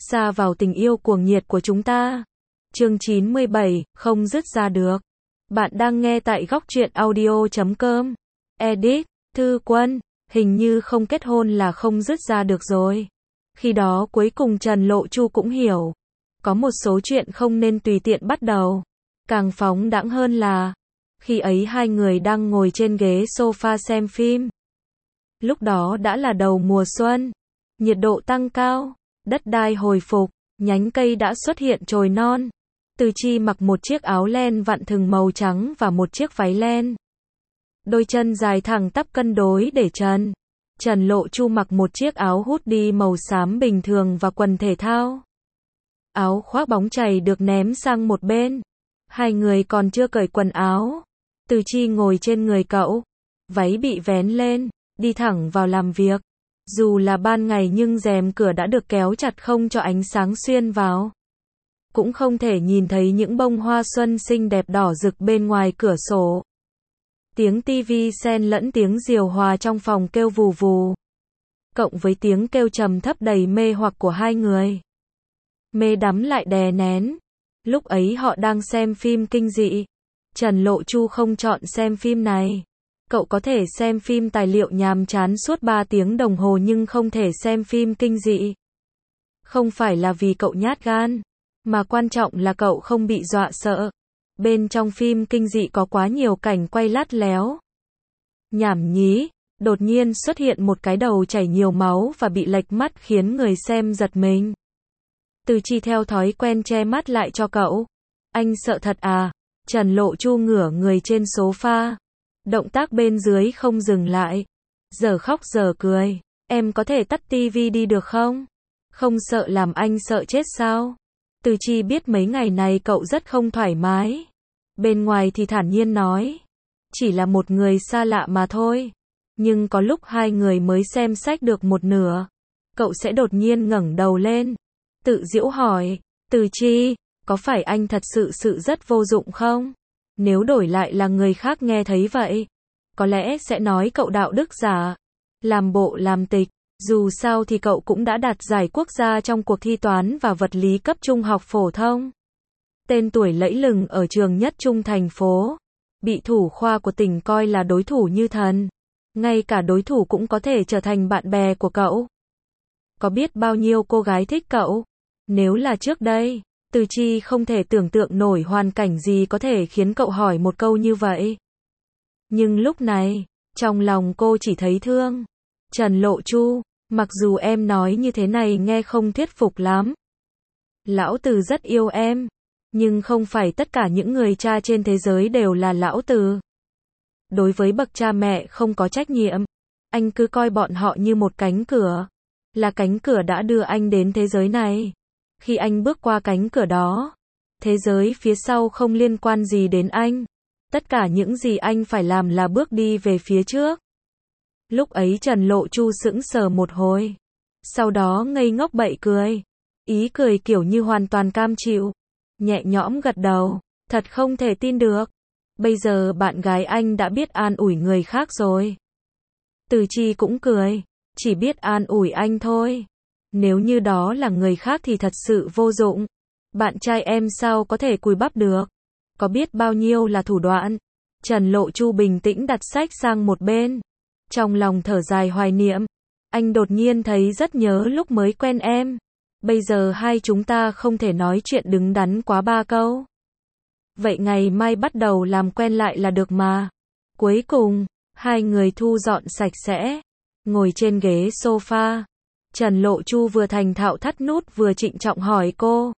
Xa vào tình yêu cuồng nhiệt của chúng ta. Chương 97, không dứt ra được. Bạn đang nghe tại góc truyện audio.com. Edit, Thư Quân, hình như không kết hôn là không dứt ra được rồi. Khi đó cuối cùng Trần Lộ Chu cũng hiểu. Có một số chuyện không nên tùy tiện bắt đầu. Càng phóng đãng hơn là, khi ấy hai người đang ngồi trên ghế sofa xem phim. Lúc đó đã là đầu mùa xuân. Nhiệt độ tăng cao, đất đai hồi phục, nhánh cây đã xuất hiện chồi non. Từ Chi mặc một chiếc áo len vặn thừng màu trắng và một chiếc váy len. Đôi chân dài thẳng tắp cân đối để trần. Trần Lộ Chu mặc một chiếc áo hoodie màu xám bình thường và quần thể thao. Áo khoác bóng chày được ném sang một bên. Hai người còn chưa cởi quần áo. Từ Chi ngồi trên người cậu. Váy bị vén lên, đi thẳng vào làm việc. Dù là ban ngày nhưng rèm cửa đã được kéo chặt không cho ánh sáng xuyên vào. Cũng không thể nhìn thấy những bông hoa xuân xinh đẹp đỏ rực bên ngoài cửa sổ. Tiếng tivi xen lẫn tiếng diều hòa trong phòng kêu vù vù. Cộng với tiếng kêu trầm thấp đầy mê hoặc của hai người. Mê đắm lại đè nén. Lúc ấy họ đang xem phim kinh dị. Trần Lộ Chu không chọn xem phim này. Cậu có thể xem phim tài liệu nhàm chán suốt 3 tiếng đồng hồ nhưng không thể xem phim kinh dị. Không phải là vì cậu nhát gan, mà quan trọng là cậu không bị dọa sợ. Bên trong phim kinh dị có quá nhiều cảnh quay lắt léo. Nhảm nhí, đột nhiên xuất hiện một cái đầu chảy nhiều máu và bị lệch mắt khiến người xem giật mình. Từ Chi theo thói quen che mắt lại cho cậu. Anh sợ thật à? Trần Lộ Chu ngửa người trên sofa. Động tác bên dưới không dừng lại. Giờ khóc giờ cười. Em có thể tắt tivi đi được không? Không sợ làm anh sợ chết sao? Từ Chi biết mấy ngày này cậu rất không thoải mái. Bên ngoài thì thản nhiên nói. Chỉ là một người xa lạ mà thôi. Nhưng có lúc hai người mới xem sách được một nửa. Cậu sẽ đột nhiên ngẩng đầu lên. Tự giễu hỏi. Từ Chi, có phải anh thật sự rất vô dụng không? Nếu đổi lại là người khác nghe thấy vậy, có lẽ sẽ nói cậu đạo đức giả, làm bộ làm tịch. Dù sao thì cậu cũng đã đạt giải quốc gia trong cuộc thi toán và vật lý cấp trung học phổ thông. Tên tuổi lẫy lừng ở trường nhất trung thành phố. Bị thủ khoa của tỉnh coi là đối thủ như thần. Ngay cả đối thủ cũng có thể trở thành bạn bè của cậu. Có biết bao nhiêu cô gái thích cậu? Nếu là trước đây, Từ Chi không thể tưởng tượng nổi hoàn cảnh gì có thể khiến cậu hỏi một câu như vậy. Nhưng lúc này, trong lòng cô chỉ thấy thương. Trần Lộ Chu, mặc dù em nói như thế này nghe không thuyết phục lắm. Lão Từ rất yêu em, nhưng không phải tất cả những người cha trên thế giới đều là Lão Từ. Đối với bậc cha mẹ không có trách nhiệm, anh cứ coi bọn họ như một cánh cửa. Là cánh cửa đã đưa anh đến thế giới này. Khi anh bước qua cánh cửa đó, thế giới phía sau không liên quan gì đến anh. Tất cả những gì anh phải làm là bước đi về phía trước. Lúc ấy Trần Lộ Chu sững sờ một hồi. Sau đó ngây ngốc bậy cười. Ý cười kiểu như hoàn toàn cam chịu. Nhẹ nhõm gật đầu. Thật không thể tin được. Bây giờ bạn gái anh đã biết an ủi người khác rồi. Từ Chi cũng cười. Chỉ biết an ủi anh thôi. Nếu như đó là người khác thì thật sự vô dụng. Bạn trai em sao có thể cùi bắp được? Có biết bao nhiêu là thủ đoạn? Trần Lộ Chu bình tĩnh đặt sách sang một bên. Trong lòng thở dài hoài niệm. Anh đột nhiên thấy rất nhớ lúc mới quen em. Bây giờ hai chúng ta không thể nói chuyện đứng đắn quá 3 câu. Vậy ngày mai bắt đầu làm quen lại là được mà. Cuối cùng, hai người thu dọn sạch sẽ. Ngồi trên ghế sofa. Trần Lộ Chu vừa thành thạo thắt nút vừa trịnh trọng hỏi cô.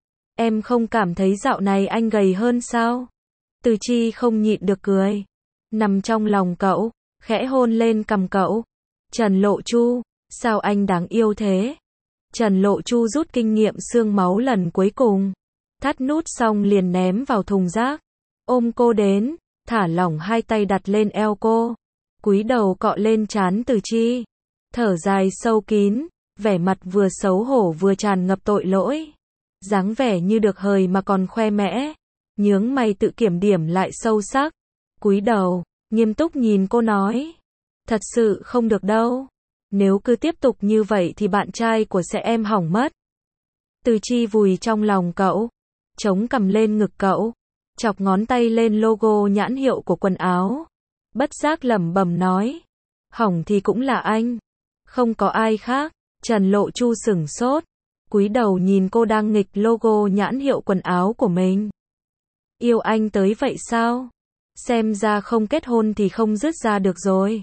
Em không cảm thấy dạo này anh gầy hơn sao? Từ Chi không nhịn được cười. Nằm trong lòng cậu, khẽ hôn lên cằm cậu. Trần Lộ Chu, sao anh đáng yêu thế? Trần Lộ Chu rút kinh nghiệm xương máu lần cuối cùng. Thắt nút xong liền ném vào thùng rác. Ôm cô đến, thả lỏng hai tay đặt lên eo cô. Cúi đầu cọ lên trán Từ Chi. Thở dài sâu kín, vẻ mặt vừa xấu hổ vừa tràn ngập tội lỗi. Dáng vẻ như được hời mà còn khoe mẽ. Nhướng mày tự kiểm điểm lại sâu sắc. Cúi đầu, nghiêm túc nhìn cô nói. Thật sự không được đâu. Nếu cứ tiếp tục như vậy thì bạn trai của sẽ em hỏng mất. Từ Chi vùi trong lòng cậu, chống cằm lên ngực cậu, chọc ngón tay lên logo nhãn hiệu của quần áo. Bất giác lẩm bẩm nói. Hỏng thì cũng là anh. Không có ai khác. Trần Lộ Chu sửng sốt. Cúi đầu nhìn cô đang nghịch logo nhãn hiệu quần áo của mình. Yêu anh tới vậy sao? Xem ra không kết hôn thì không dứt ra được rồi.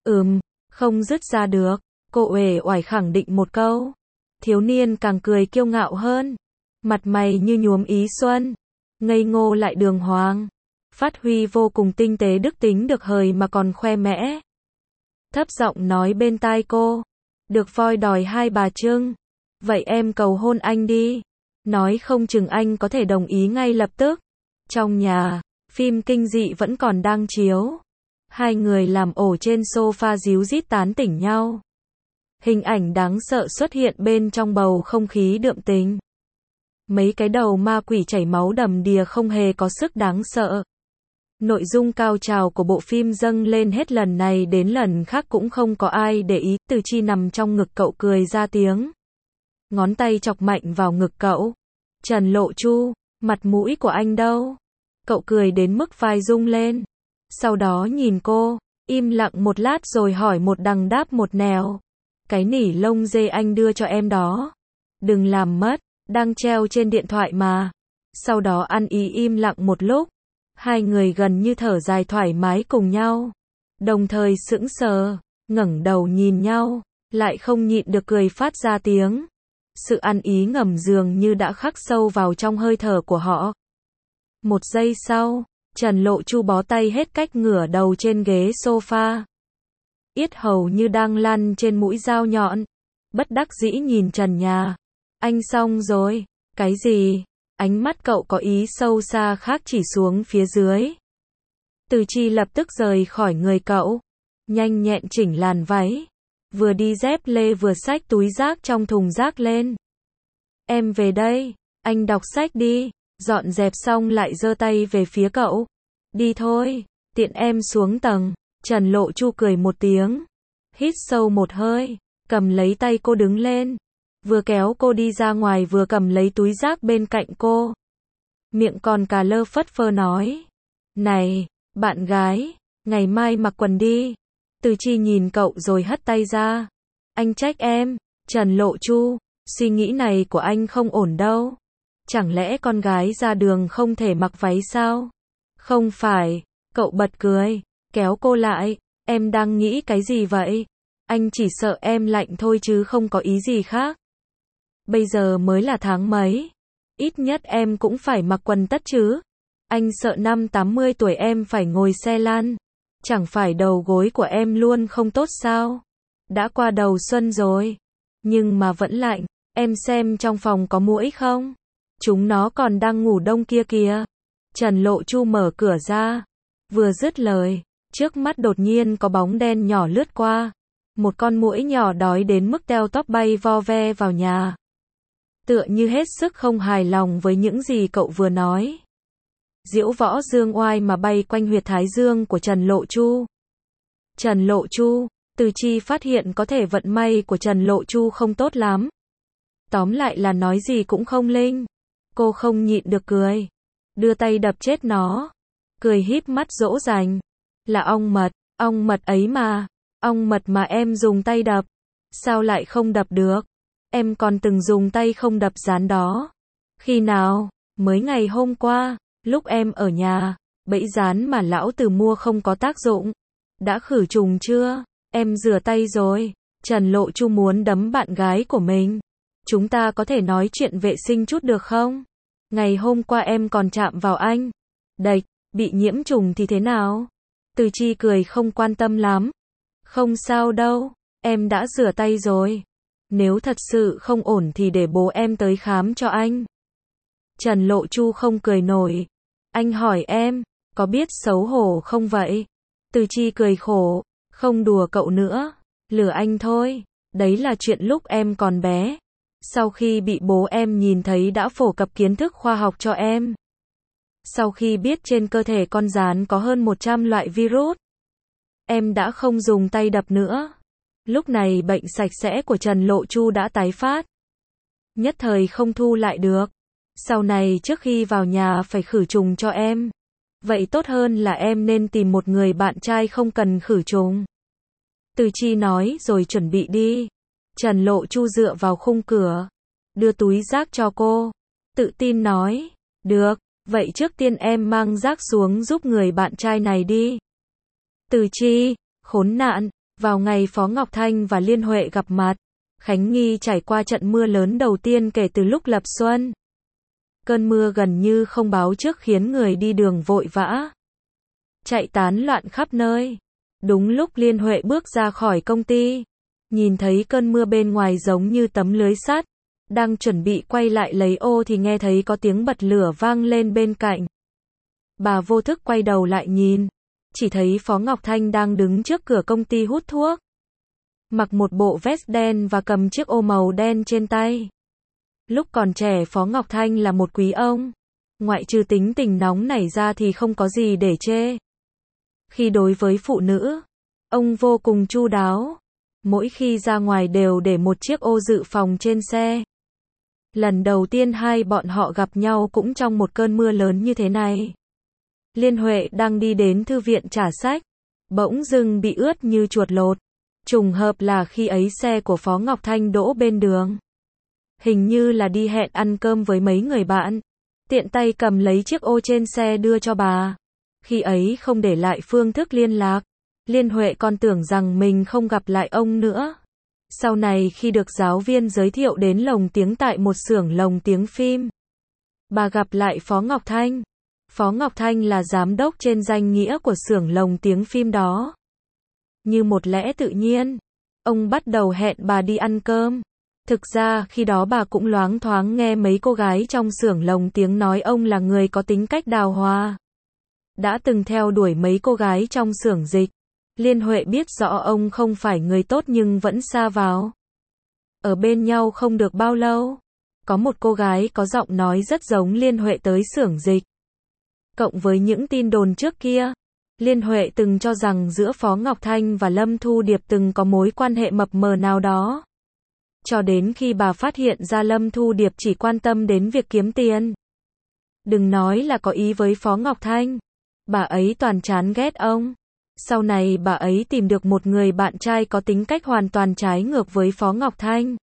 Không dứt ra được. Cô uể oải khẳng định một câu. Thiếu niên càng cười kiêu ngạo hơn. Mặt mày như nhuốm ý xuân. Ngây ngô lại đường hoàng. Phát huy vô cùng tinh tế đức tính được hời mà còn khoe mẽ. Thấp giọng nói bên tai cô. Được voi đòi hai bà trưng. Vậy em cầu hôn anh đi. Nói không chừng anh có thể đồng ý ngay lập tức. Trong nhà, phim kinh dị vẫn còn đang chiếu. Hai người làm ổ trên sofa díu dít tán tỉnh nhau. Hình ảnh đáng sợ xuất hiện bên trong bầu không khí đượm tình. Mấy cái đầu ma quỷ chảy máu đầm đìa không hề có sức đáng sợ. Nội dung cao trào của bộ phim dâng lên hết lần này đến lần khác cũng không có ai để ý. Từ Chi nằm trong ngực cậu cười ra tiếng. Ngón tay chọc mạnh vào ngực cậu. Trần Lộ Chu, mặt mũi của anh đâu? Cậu cười đến mức vai rung lên. Sau đó nhìn cô, im lặng một lát rồi hỏi một đằng đáp một nẻo. Cái nỉ lông dê anh đưa cho em đó. Đừng làm mất, đang treo trên điện thoại mà. Sau đó ăn ý im lặng một lúc. Hai người gần như thở dài thoải mái cùng nhau. Đồng thời sững sờ, ngẩng đầu nhìn nhau, lại không nhịn được cười phát ra tiếng. Sự ăn ý ngầm dường như đã khắc sâu vào trong hơi thở của họ. Một giây sau, Trần Lộ Chu bó tay hết cách ngửa đầu trên ghế sofa. Yết hầu như đang lăn trên mũi dao nhọn. Bất đắc dĩ nhìn trần nhà. Anh xong rồi. Cái gì? Ánh mắt cậu có ý sâu xa khác chỉ xuống phía dưới. Từ Chi lập tức rời khỏi người cậu. Nhanh nhẹn chỉnh làn váy. Vừa đi dép lê vừa xách túi rác trong thùng rác lên. Em về đây. Anh đọc sách đi. Dọn dẹp xong lại giơ tay về phía cậu. Đi thôi. Tiện em xuống tầng. Trần Lộ Chu cười một tiếng. Hít sâu một hơi. Cầm lấy tay cô đứng lên. Vừa kéo cô đi ra ngoài vừa cầm lấy túi rác bên cạnh cô. Miệng còn cà lơ phất phơ nói. Này, bạn gái, ngày mai mặc quần đi. Từ Chi nhìn cậu rồi hất tay ra. Anh trách em. Trần Lộ Chu, suy nghĩ này của anh không ổn đâu. Chẳng lẽ con gái ra đường không thể mặc váy sao? Không phải. Cậu bật cười, kéo cô lại. Em đang nghĩ cái gì vậy? Anh chỉ sợ em lạnh thôi chứ không có ý gì khác. Bây giờ mới là tháng mấy. Ít nhất em cũng phải mặc quần tất chứ. Anh sợ năm 80 tuổi em phải ngồi xe lăn. Chẳng phải đầu gối của em luôn không tốt sao? Đã qua đầu xuân rồi. Nhưng mà vẫn lạnh. Em xem trong phòng có muỗi không? Chúng nó còn đang ngủ đông kia kìa. Trần Lộ Chu mở cửa ra. Vừa dứt lời, trước mắt đột nhiên có bóng đen nhỏ lướt qua. Một con muỗi nhỏ đói đến mức teo tóp bay vo ve vào nhà. Tựa như hết sức không hài lòng với những gì cậu vừa nói. Diễu võ dương oai mà bay quanh huyệt thái dương của Trần Lộ Chu. Trần Lộ Chu, Từ Chi phát hiện có thể vận may của Trần Lộ Chu không tốt lắm. Tóm lại là nói gì cũng không linh. Cô không nhịn được cười. Đưa tay đập chết nó. Cười híp mắt dỗ dành. Là ong mật ấy mà. Ong mật mà em dùng tay đập. Sao lại không đập được? Em còn từng dùng tay không đập rán đó. Khi nào? Mới ngày hôm qua, lúc em ở nhà, bẫy rán mà lão Từ mua không có tác dụng. Đã khử trùng chưa? Em rửa tay rồi. Trần Lộ Chu muốn đấm bạn gái của mình. Chúng ta có thể nói chuyện vệ sinh chút được không? Ngày hôm qua em còn chạm vào anh. Đạch, bị nhiễm trùng thì thế nào? Từ Chi cười không quan tâm lắm. Không sao đâu, em đã rửa tay rồi. Nếu thật sự không ổn thì để bố em tới khám cho anh. Trần Lộ Chu không cười nổi. Anh hỏi em, có biết xấu hổ không vậy? Từ Chi cười khổ, không đùa cậu nữa, lừa anh thôi. Đấy là chuyện lúc em còn bé. Sau khi bị bố em nhìn thấy đã phổ cập kiến thức khoa học cho em. Sau khi biết trên cơ thể con gián có hơn 100 loại virus, em đã không dùng tay đập nữa. Lúc này bệnh sạch sẽ của Trần Lộ Chu đã tái phát. nhất thời không thu lại được. Sau này trước khi vào nhà phải khử trùng cho em. Vậy tốt hơn là em nên tìm một người bạn trai không cần khử trùng. Từ Chi nói rồi chuẩn bị đi. Trần Lộ Chu dựa vào khung cửa, đưa túi rác cho cô, tự tin nói, được, vậy trước tiên em mang rác xuống giúp người bạn trai này đi. Từ Chi, khốn nạn, vào ngày Phó Ngọc Thanh và Liên Huệ gặp mặt, Khánh Nghi trải qua trận mưa lớn đầu tiên kể từ lúc lập xuân. Cơn mưa gần như không báo trước khiến người đi đường vội vã, chạy tán loạn khắp nơi. Đúng lúc Liên Huệ bước ra khỏi công ty, nhìn thấy cơn mưa bên ngoài giống như tấm lưới sắt, đang chuẩn bị quay lại lấy ô thì nghe thấy có tiếng bật lửa vang lên bên cạnh. Bà vô thức quay đầu lại nhìn, chỉ thấy Phó Ngọc Thanh đang đứng trước cửa công ty hút thuốc, mặc một bộ vest đen và cầm chiếc ô màu đen trên tay. Lúc còn trẻ Phó Ngọc Thanh là một quý ông, ngoại trừ tính tình nóng nảy ra thì không có gì để chê. Khi đối với phụ nữ, ông vô cùng chu đáo. Mỗi khi ra ngoài đều để một chiếc ô dự phòng trên xe. Lần đầu tiên hai bọn họ gặp nhau cũng trong một cơn mưa lớn như thế này. Liên Huệ đang đi đến thư viện trả sách, bỗng dưng bị ướt như chuột lột. Trùng hợp là khi ấy xe của Phó Ngọc Thanh đỗ bên đường. Hình như là đi hẹn ăn cơm với mấy người bạn. Tiện tay cầm lấy chiếc ô trên xe đưa cho bà. Khi ấy không để lại phương thức liên lạc. Liên Huệ còn tưởng rằng mình không gặp lại ông nữa. Sau này khi được giáo viên giới thiệu đến lồng tiếng tại một xưởng lồng tiếng phim, bà gặp lại Phó Ngọc Thanh. Phó Ngọc Thanh là giám đốc trên danh nghĩa của xưởng lồng tiếng phim đó. Như một lẽ tự nhiên, ông bắt đầu hẹn bà đi ăn cơm. Thực ra khi đó bà cũng loáng thoáng nghe mấy cô gái trong xưởng lồng tiếng nói ông là người có tính cách đào hoa. Đã từng theo đuổi mấy cô gái trong xưởng dịch. Liên Huệ biết rõ ông không phải người tốt nhưng vẫn sa vào. Ở bên nhau không được bao lâu, có một cô gái có giọng nói rất giống Liên Huệ tới xưởng dịch. Cộng với những tin đồn trước kia, Liên Huệ từng cho rằng giữa Phó Ngọc Thanh và Lâm Thu Điệp từng có mối quan hệ mập mờ nào đó. Cho đến khi bà phát hiện ra Lâm Thu Điệp chỉ quan tâm đến việc kiếm tiền. Đừng nói là có ý với Phó Ngọc Thanh, bà ấy toàn chán ghét ông. Sau này bà ấy tìm được một người bạn trai có tính cách hoàn toàn trái ngược với Phó Ngọc Thanh.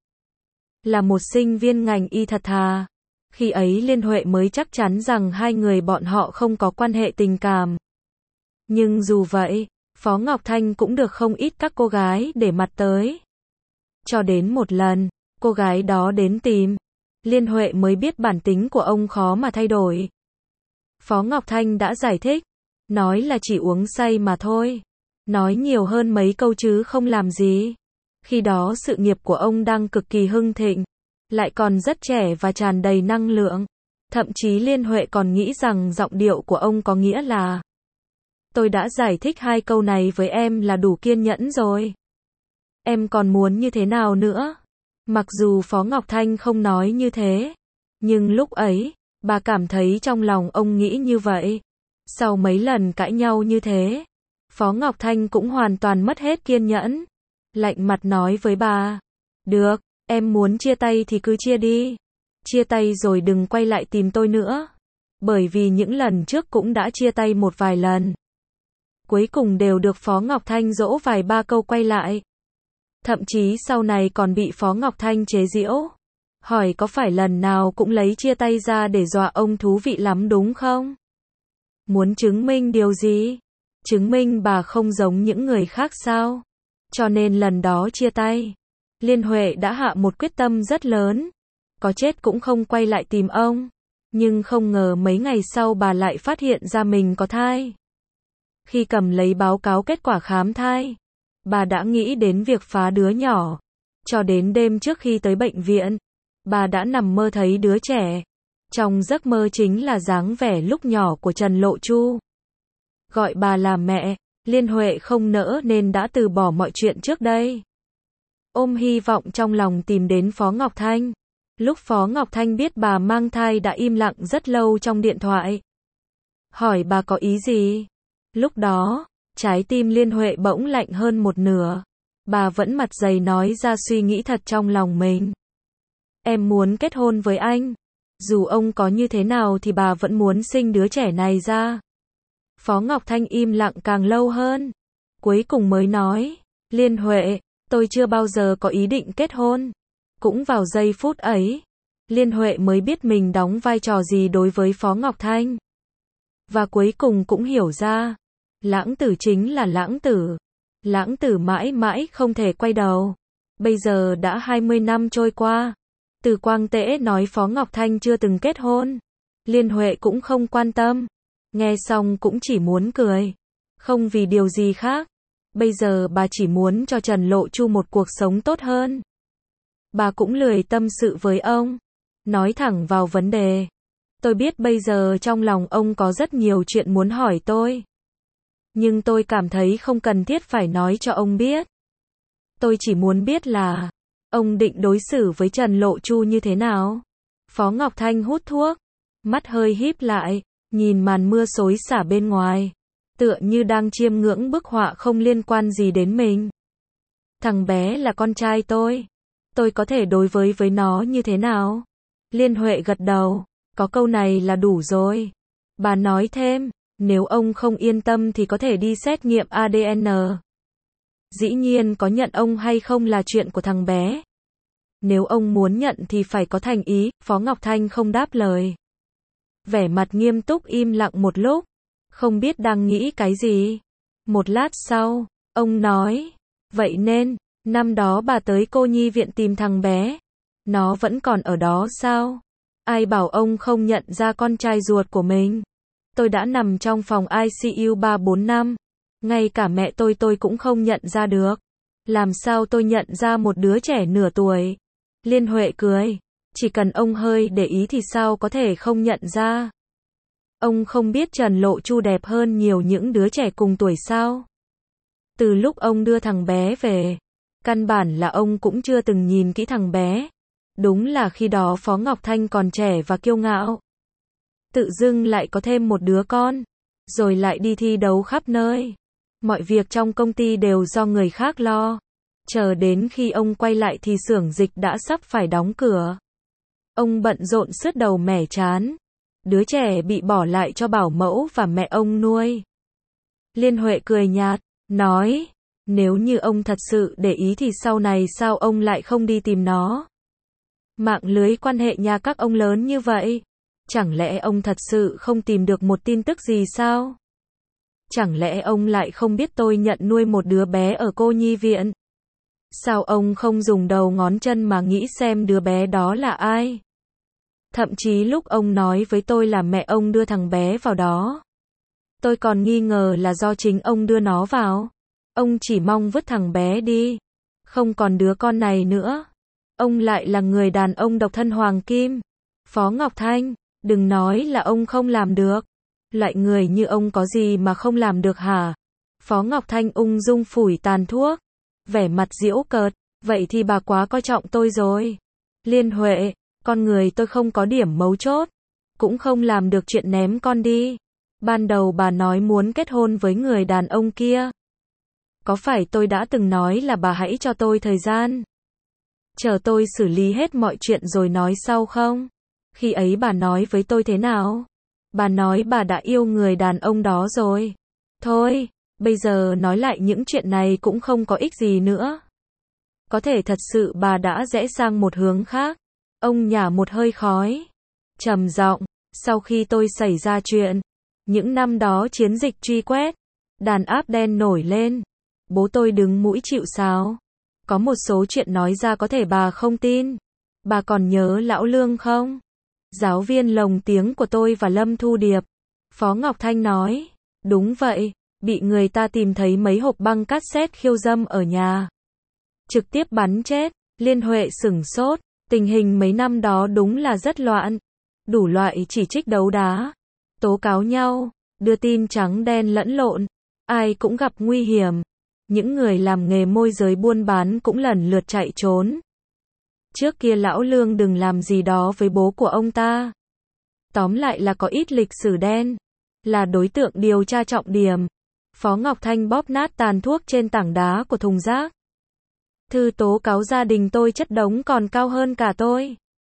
Là một sinh viên ngành y thật thà. Khi ấy Liên Huệ mới chắc chắn rằng hai người bọn họ không có quan hệ tình cảm. Nhưng dù vậy, Phó Ngọc Thanh cũng được không ít các cô gái để mặt tới. Cho đến một lần, cô gái đó đến tìm. Liên Huệ mới biết bản tính của ông khó mà thay đổi. Phó Ngọc Thanh đã giải thích. Nói là chỉ uống say mà thôi. Nói nhiều hơn mấy câu chứ không làm gì. Khi đó sự nghiệp của ông đang cực kỳ hưng thịnh. Lại còn rất trẻ và tràn đầy năng lượng. Thậm chí Liên Huệ còn nghĩ rằng giọng điệu của ông có nghĩa là: tôi đã giải thích 2 câu này với em là đủ kiên nhẫn rồi. Em còn muốn như thế nào nữa? Mặc dù Phó Ngọc Thanh không nói như thế. Nhưng lúc ấy, bà cảm thấy trong lòng ông nghĩ như vậy. Sau mấy lần cãi nhau như thế, Phó Ngọc Thanh cũng hoàn toàn mất hết kiên nhẫn. Lạnh mặt nói với bà: được, em muốn chia tay thì cứ chia đi. Chia tay rồi đừng quay lại tìm tôi nữa. Bởi vì những lần trước cũng đã chia tay một vài lần. Cuối cùng đều được Phó Ngọc Thanh dỗ vài ba câu quay lại. Thậm chí sau này còn bị Phó Ngọc Thanh chế giễu. Hỏi có phải lần nào cũng lấy chia tay ra để dọa ông thú vị lắm đúng không? Muốn chứng minh điều gì? Chứng minh bà không giống những người khác sao? Cho nên lần đó chia tay, Liên Huệ đã hạ một quyết tâm rất lớn. Có chết cũng không quay lại tìm ông. Nhưng không ngờ mấy ngày sau bà lại phát hiện ra mình có thai. Khi cầm lấy báo cáo kết quả khám thai, bà đã nghĩ đến việc phá đứa nhỏ. Cho đến đêm trước khi tới bệnh viện, bà đã nằm mơ thấy đứa trẻ. Trong giấc mơ chính là dáng vẻ lúc nhỏ của Trần Lộ Chu. Gọi bà là mẹ, Liên Huệ không nỡ nên đã từ bỏ mọi chuyện trước đây. Ôm hy vọng trong lòng tìm đến Phó Ngọc Thanh. Lúc Phó Ngọc Thanh biết bà mang thai đã im lặng rất lâu trong điện thoại. Hỏi bà có ý gì? Lúc đó, trái tim Liên Huệ bỗng lạnh hơn một nửa. Bà vẫn mặt dày nói ra suy nghĩ thật trong lòng mình. Em muốn kết hôn với anh. Dù ông có như thế nào thì bà vẫn muốn sinh đứa trẻ này ra. Phó Ngọc Thanh im lặng càng lâu hơn. Cuối cùng mới nói, Liên Huệ, tôi chưa bao giờ có ý định kết hôn. Cũng vào giây phút ấy, Liên Huệ mới biết mình đóng vai trò gì đối với Phó Ngọc Thanh. Và cuối cùng cũng hiểu ra, lãng tử chính là lãng tử. Lãng tử mãi mãi không thể quay đầu. Bây giờ đã 20 năm trôi qua. Từ Quang Tễ nói Phó Ngọc Thanh chưa từng kết hôn. Liên Huệ cũng không quan tâm. Nghe xong cũng chỉ muốn cười. Không vì điều gì khác. Bây giờ bà chỉ muốn cho Trần Lộ Chu một cuộc sống tốt hơn. Bà cũng lười tâm sự với ông. Nói thẳng vào vấn đề. Tôi biết bây giờ trong lòng ông có rất nhiều chuyện muốn hỏi tôi. Nhưng tôi cảm thấy không cần thiết phải nói cho ông biết. Tôi chỉ muốn biết là ông định đối xử với Trần Lộ Chu như thế nào? Phó Ngọc Thanh hút thuốc, mắt hơi híp lại, nhìn màn mưa xối xả bên ngoài, tựa như đang chiêm ngưỡng bức họa không liên quan gì đến mình. Thằng bé là con trai tôi có thể đối với nó như thế nào? Liên Huệ gật đầu, có câu này là đủ rồi. Bà nói thêm, nếu ông không yên tâm thì có thể đi xét nghiệm ADN. Dĩ nhiên có nhận ông hay không là chuyện của thằng bé. Nếu ông muốn nhận thì phải có thành ý, Phó Ngọc Thanh không đáp lời. Vẻ mặt nghiêm túc im lặng một lúc, không biết đang nghĩ cái gì. Một lát sau, ông nói, vậy nên, năm đó bà tới cô nhi viện tìm thằng bé. Nó vẫn còn ở đó sao? Ai bảo ông không nhận ra con trai ruột của mình? Tôi đã nằm trong phòng ICU 3-4 năm. Ngay cả mẹ tôi cũng không nhận ra được. Làm sao tôi nhận ra một đứa trẻ nửa tuổi? Liên Huệ cười. Chỉ cần ông hơi để ý thì sao có thể không nhận ra? Ông không biết Trần Lộ Chu đẹp hơn nhiều những đứa trẻ cùng tuổi sao? Từ lúc ông đưa thằng bé về, căn bản là ông cũng chưa từng nhìn kỹ thằng bé. Đúng là khi đó Phó Ngọc Thanh còn trẻ và kiêu ngạo. Tự dưng lại có thêm một đứa con, rồi lại đi thi đấu khắp nơi. Mọi việc trong công ty đều do người khác lo. Chờ đến khi ông quay lại thì xưởng dịch đã sắp phải đóng cửa. Ông bận rộn sứt đầu mẻ trán. Đứa trẻ bị bỏ lại cho bảo mẫu và mẹ ông nuôi. Liên Huệ cười nhạt, nói, nếu như ông thật sự để ý thì sau này sao ông lại không đi tìm nó? Mạng lưới quan hệ nhà các ông lớn như vậy. Chẳng lẽ ông thật sự không tìm được một tin tức gì sao? Chẳng lẽ ông lại không biết tôi nhận nuôi một đứa bé ở cô nhi viện? Sao ông không dùng đầu ngón chân mà nghĩ xem đứa bé đó là ai? Thậm chí lúc ông nói với tôi là mẹ ông đưa thằng bé vào đó, tôi còn nghi ngờ là do chính ông đưa nó vào. Ông chỉ mong vứt thằng bé đi, không còn đứa con này nữa. Ông lại là người đàn ông độc thân hoàng kim. Phó Ngọc Thanh, đừng nói là ông không làm được. Loại người như ông có gì mà không làm được hả? Phó Ngọc Thanh ung dung phủi tàn thuốc, vẻ mặt giễu cợt, vậy thì bà quá coi trọng tôi rồi. Liên Huệ, con người tôi không có điểm mấu chốt, cũng không làm được chuyện ném con đi. Ban đầu bà nói muốn kết hôn với người đàn ông kia. Có phải tôi đã từng nói là bà hãy cho tôi thời gian, chờ tôi xử lý hết mọi chuyện rồi nói sau không? Khi ấy bà nói với tôi thế nào? Bà nói bà đã yêu người đàn ông đó rồi. Thôi, bây giờ nói lại những chuyện này cũng không có ích gì nữa. Có thể thật sự bà đã rẽ sang một hướng khác. Ông nhả một hơi khói, trầm giọng, sau khi tôi xảy ra chuyện, những năm đó chiến dịch truy quét, đàn áp đen nổi lên, bố tôi đứng mũi chịu sào. Có một số chuyện nói ra có thể bà không tin. Bà còn nhớ Lão Lương không? Giáo viên lồng tiếng của tôi và Lâm Thu Điệp. Phó Ngọc Thanh nói, đúng vậy, bị người ta tìm thấy mấy hộp băng cassette khiêu dâm ở nhà. Trực tiếp bắn chết. Liên Huệ sửng sốt, tình hình mấy năm đó đúng là rất loạn. Đủ loại chỉ trích đấu đá, tố cáo nhau, đưa tin trắng đen lẫn lộn, ai cũng gặp nguy hiểm. Những người làm nghề môi giới buôn bán cũng lần lượt chạy trốn. Trước kia Lão Lương đừng làm gì đó với bố của ông ta. Tóm lại là có ít lịch sử đen, là đối tượng điều tra trọng điểm. Phó Ngọc Thanh bóp nát tàn thuốc trên tảng đá của thùng rác. Thư tố cáo gia đình tôi chất đống còn cao hơn cả tôi.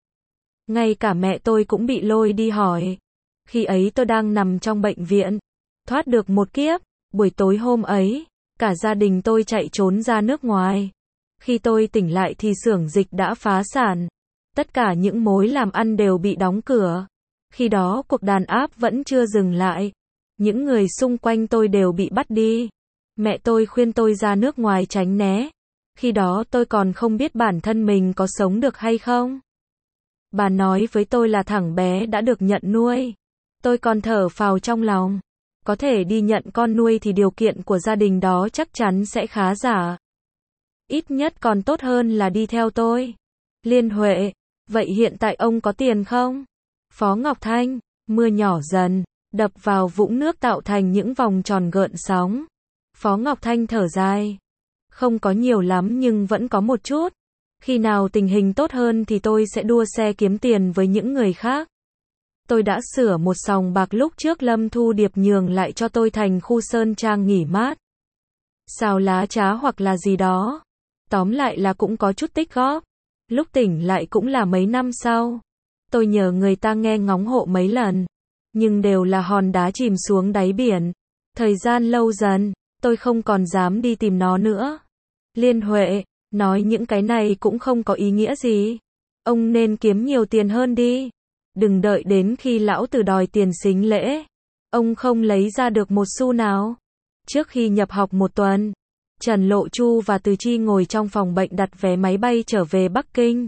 Ngay cả mẹ tôi cũng bị lôi đi hỏi. Khi ấy tôi đang nằm trong bệnh viện. Thoát được một kiếp. Buổi tối hôm ấy, cả gia đình tôi chạy trốn ra nước ngoài. Khi tôi tỉnh lại thì xưởng dịch đã phá sản. Tất cả những mối làm ăn đều bị đóng cửa. Khi đó cuộc đàn áp vẫn chưa dừng lại. Những người xung quanh tôi đều bị bắt đi. Mẹ tôi khuyên tôi ra nước ngoài tránh né. Khi đó tôi còn không biết bản thân mình có sống được hay không. Bà nói với tôi là thằng bé đã được nhận nuôi. Tôi còn thở phào trong lòng. Có thể đi nhận con nuôi thì điều kiện của gia đình đó chắc chắn sẽ khá giả. Ít nhất còn tốt hơn là đi theo tôi. Liên Huệ, vậy hiện tại ông có tiền không? Phó Ngọc Thanh, mưa nhỏ dần, đập vào vũng nước tạo thành những vòng tròn gợn sóng. Phó Ngọc Thanh thở dài. Không có nhiều lắm nhưng vẫn có một chút. Khi nào tình hình tốt hơn thì tôi sẽ đua xe kiếm tiền với những người khác. Tôi đã sửa một sòng bạc lúc trước Lâm Thu Điệp nhường lại cho tôi thành khu sơn trang nghỉ mát. Xào lá trá hoặc là gì đó. Tóm lại là cũng có chút tích góp. Lúc tỉnh lại cũng là mấy năm sau. Tôi nhờ người ta nghe ngóng hộ mấy lần. Nhưng đều là hòn đá chìm xuống đáy biển. Thời gian lâu dần, tôi không còn dám đi tìm nó nữa. Liên Huệ, nói những cái này cũng không có ý nghĩa gì. Ông nên kiếm nhiều tiền hơn đi. Đừng đợi đến khi lão tử đòi tiền sính lễ. Ông không lấy ra được một xu nào. Trước khi nhập học một tuần, Trần Lộ Chu và Từ Chi ngồi trong phòng bệnh đặt vé máy bay trở về Bắc Kinh.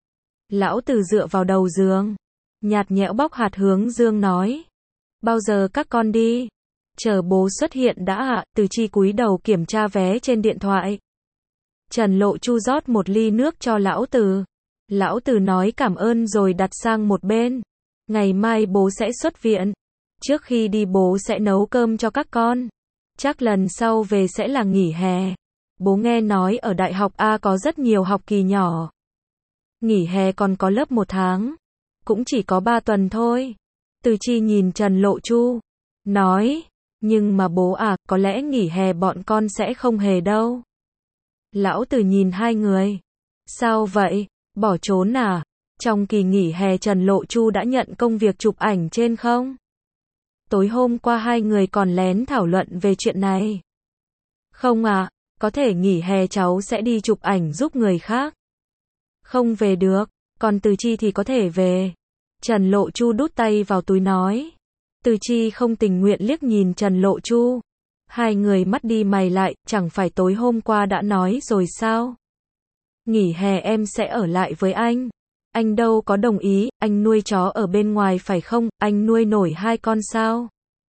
Lão Từ dựa vào đầu giường, nhạt nhẽo bóc hạt hướng dương nói. Bao giờ các con đi? Chờ bố xuất hiện đã ạ. Từ Chi cúi đầu kiểm tra vé trên điện thoại. Trần Lộ Chu rót một ly nước cho Lão Từ. Lão Từ nói cảm ơn rồi đặt sang một bên. Ngày mai bố sẽ xuất viện. Trước khi đi bố sẽ nấu cơm cho các con. Chắc lần sau về sẽ là nghỉ hè. Bố nghe nói ở Đại học A có rất nhiều học kỳ nhỏ. Nghỉ hè còn có lớp 1 tháng. Cũng chỉ có 3 tuần thôi. Từ Chi nhìn Trần Lộ Chu. Nói. Nhưng mà bố à, có lẽ nghỉ hè bọn con sẽ không hề đâu. Lão Từ nhìn hai người. Sao vậy? Bỏ trốn à? Trong kỳ nghỉ hè Trần Lộ Chu đã nhận công việc chụp ảnh trên không? Tối hôm qua hai người còn lén thảo luận về chuyện này. Không à, có thể nghỉ hè cháu sẽ đi chụp ảnh giúp người khác. Không về được, còn Từ Chi thì có thể về. Trần Lộ Chu đút tay vào túi nói. Từ Chi không tình nguyện liếc nhìn Trần Lộ Chu. Hai người mắt đi mày lại, chẳng phải tối hôm qua đã nói rồi sao? Nghỉ hè em sẽ ở lại với anh. Anh đâu có đồng ý, anh nuôi chó ở bên ngoài phải không, anh nuôi nổi 2 con sao?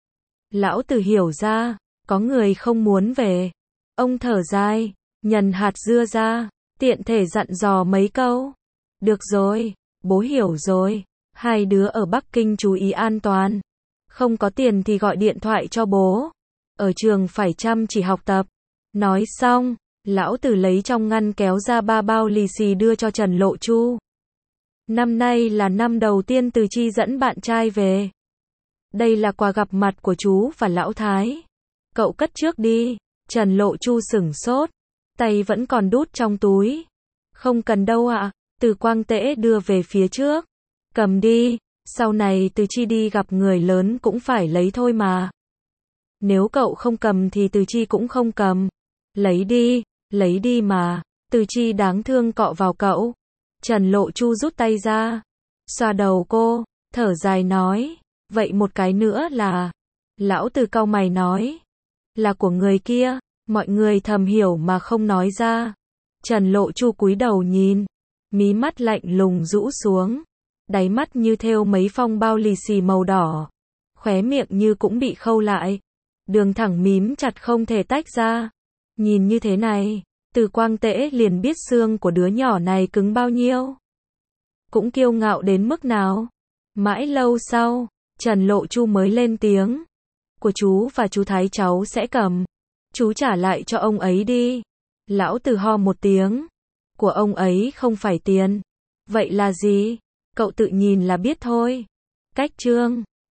Lão Từ hiểu ra, có người không muốn về. Ông thở dài, nhần hạt dưa ra, tiện thể dặn dò mấy câu. Được rồi, bố hiểu rồi, hai đứa ở Bắc Kinh chú ý an toàn. Không có tiền thì gọi điện thoại cho bố. Ở trường phải chăm chỉ học tập. Nói xong, Lão Từ lấy trong ngăn kéo ra 3 bao lì xì đưa cho Trần Lộ Chu. Năm nay là năm đầu tiên Từ Chi dẫn bạn trai về. Đây là quà gặp mặt của chú và Lão Thái. Cậu cất trước đi. Trần Lộ Chu sửng sốt. Tay vẫn còn đút trong túi. Không cần đâu ạ. Từ Quang Tễ đưa về phía trước. Cầm đi. Sau này Từ Chi đi gặp người lớn cũng phải lấy thôi mà. Nếu cậu không cầm thì Từ Chi cũng không cầm. Lấy đi mà. Từ Chi đáng thương cọ vào cậu. Trần Lộ Chu rút tay ra. Xoa đầu cô, thở dài nói. Vậy một cái nữa là. Lão Từ cau mày nói. Là của người kia. Mọi người thầm hiểu mà không nói ra. Trần Lộ Chu cúi đầu nhìn. Mí mắt lạnh lùng rũ xuống. Đáy mắt như thêu mấy phong bao lì xì màu đỏ. Khóe miệng như cũng bị khâu lại. Đường thẳng mím chặt không thể tách ra. Nhìn như thế này, Từ Quang Tễ liền biết xương của đứa nhỏ này cứng bao nhiêu. Cũng kiêu ngạo đến mức nào. Mãi lâu sau, Trần Lộ Chu mới lên tiếng. Của chú và chú Thái cháu sẽ cầm. Chú trả lại cho ông ấy đi. Lão Từ ho một tiếng. Của ông ấy không phải tiền. Vậy là gì? Cậu tự nhìn là biết thôi. Cách trương.